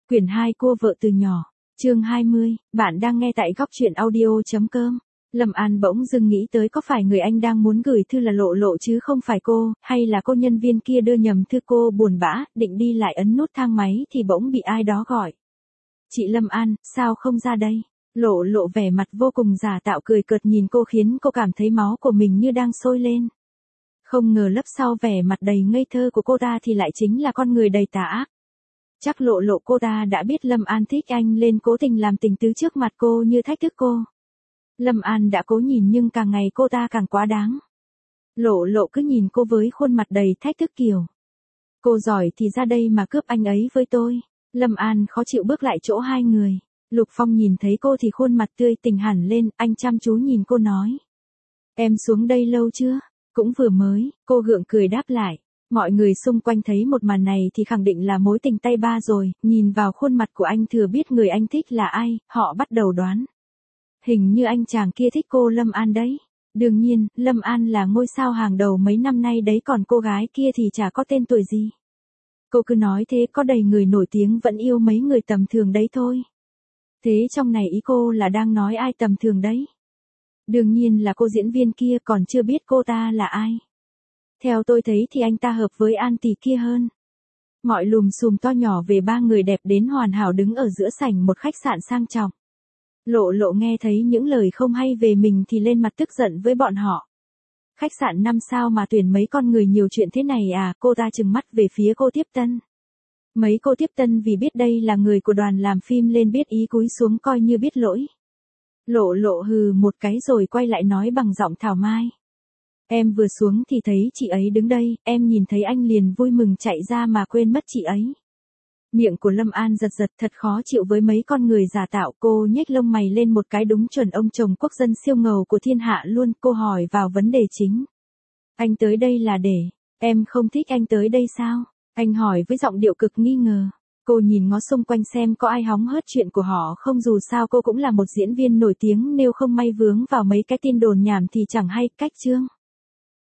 Quyển 2 Cua vợ từ nhỏ, chương 20, bạn đang nghe tại góc truyện audio.com. Lâm An bỗng dưng nghĩ tới có phải người anh đang muốn gửi thư là Lộ Lộ chứ không phải cô, hay là cô nhân viên kia đưa nhầm thư. Cô buồn bã, định đi lại ấn nút thang máy thì bỗng bị ai đó gọi. Chị Lâm An, sao không ra đây? Lộ Lộ vẻ mặt vô cùng giả tạo cười cợt nhìn cô khiến cô cảm thấy máu của mình như đang sôi lên. Không ngờ lấp sau vẻ mặt đầy ngây thơ của cô ta thì lại chính là con người đầy tà ác. Chắc Lộ Lộ cô ta đã biết Lâm An thích anh nên cố tình làm tình tứ trước mặt cô như thách thức cô. Lâm An đã cố nhìn nhưng càng ngày cô ta càng quá đáng. Lộ Lộ cứ nhìn cô với khuôn mặt đầy thách thức kiểu. Cô giỏi thì ra đây mà cướp anh ấy với tôi. Lâm An khó chịu bước lại chỗ hai người. Lục Phong nhìn thấy cô thì khuôn mặt tươi tỉnh hẳn lên, anh chăm chú nhìn cô nói. Em xuống đây lâu chưa? Cũng vừa mới, cô gượng cười đáp lại. Mọi người xung quanh thấy một màn này thì khẳng định là mối tình tay ba rồi, nhìn vào khuôn mặt của anh thừa biết người anh thích là ai, họ bắt đầu đoán. Hình như anh chàng kia thích cô Lâm An đấy. Đương nhiên, Lâm An là ngôi sao hàng đầu mấy năm nay đấy, còn cô gái kia thì chả có tên tuổi gì. Cô cứ nói thế, có đầy người nổi tiếng vẫn yêu mấy người tầm thường đấy thôi. Thế trong này ý cô là đang nói ai tầm thường đấy? Đương nhiên là cô diễn viên kia, còn chưa biết cô ta là ai. Theo tôi thấy thì anh ta hợp với An tỷ kia hơn. Mọi lùm xùm to nhỏ về ba người đẹp đến hoàn hảo đứng ở giữa sảnh một khách sạn sang trọng. Lộ Lộ nghe thấy những lời không hay về mình thì lên mặt tức giận với bọn họ. Khách sạn 5 sao mà tuyển mấy con người nhiều chuyện thế này à? Cô ta trừng mắt về phía cô tiếp tân. Mấy cô tiếp tân vì biết đây là người của đoàn làm phim lên biết ý cúi xuống coi như biết lỗi. Lộ Lộ hừ một cái rồi quay lại nói bằng giọng thảo mai. Em vừa xuống thì thấy chị ấy đứng đây, em nhìn thấy anh liền vui mừng chạy ra mà quên mất chị ấy. Miệng của Lâm An giật giật, thật khó chịu với mấy con người giả tạo. Cô nhếch lông mày lên một cái, đúng chuẩn ông chồng quốc dân siêu ngầu của thiên hạ luôn. Cô hỏi vào vấn đề chính. Anh tới đây là để, em không thích anh tới đây sao? Anh hỏi với giọng điệu cực nghi ngờ. Cô nhìn ngó xung quanh xem có ai hóng hớt chuyện của họ không, dù sao cô cũng là một diễn viên nổi tiếng, nếu không may vướng vào mấy cái tin đồn nhảm thì chẳng hay. Cách chương